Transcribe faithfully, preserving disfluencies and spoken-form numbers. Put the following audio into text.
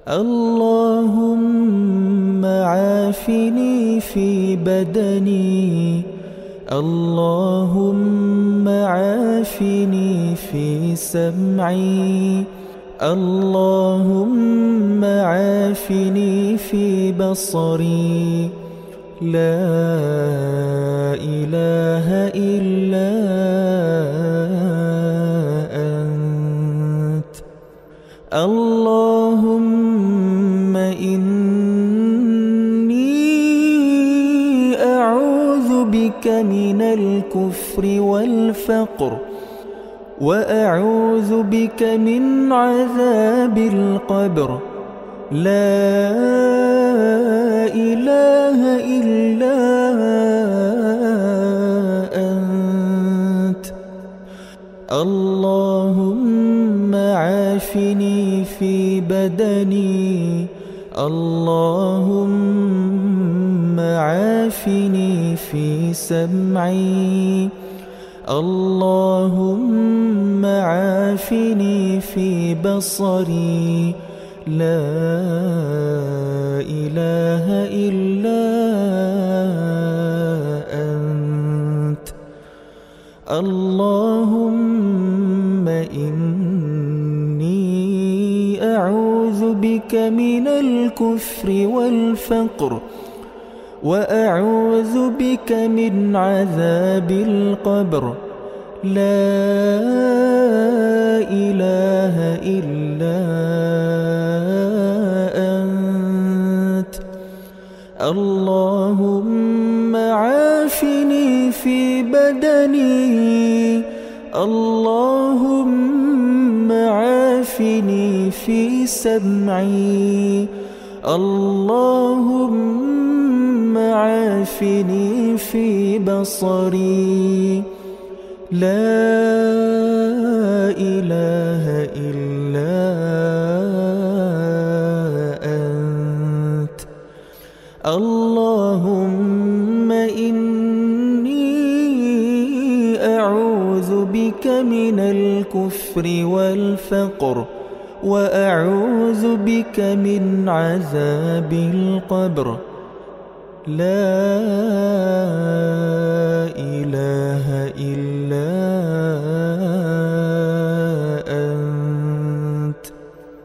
اللهم عافني في بدني، اللهم عافني في سمعي، اللهم عافني في بصري. لا إله إلا أنت. اللهم إني أعوذ بك من الكفر والفقر، وأعوذ بك من عذاب القبر. لا إله إلا أنت. اللهم عافني في بدني، اللهم عافني في سمعي، اللهم عافني في بصري. لا إله إلا أنت. اللهم إني أعوذ بك من الكفر والفقر، وأعوذ بك من عذاب القبر. لا إله إلا أنت. اللهم عافني في بدني، اللهم عافني في سمعي، اللهم عافني في بصري. لا إله إلا أنت. اللهم إني أعوذ بك من الكفر والفقر، وأعوذ بك من عذاب القبر. لا إله إلا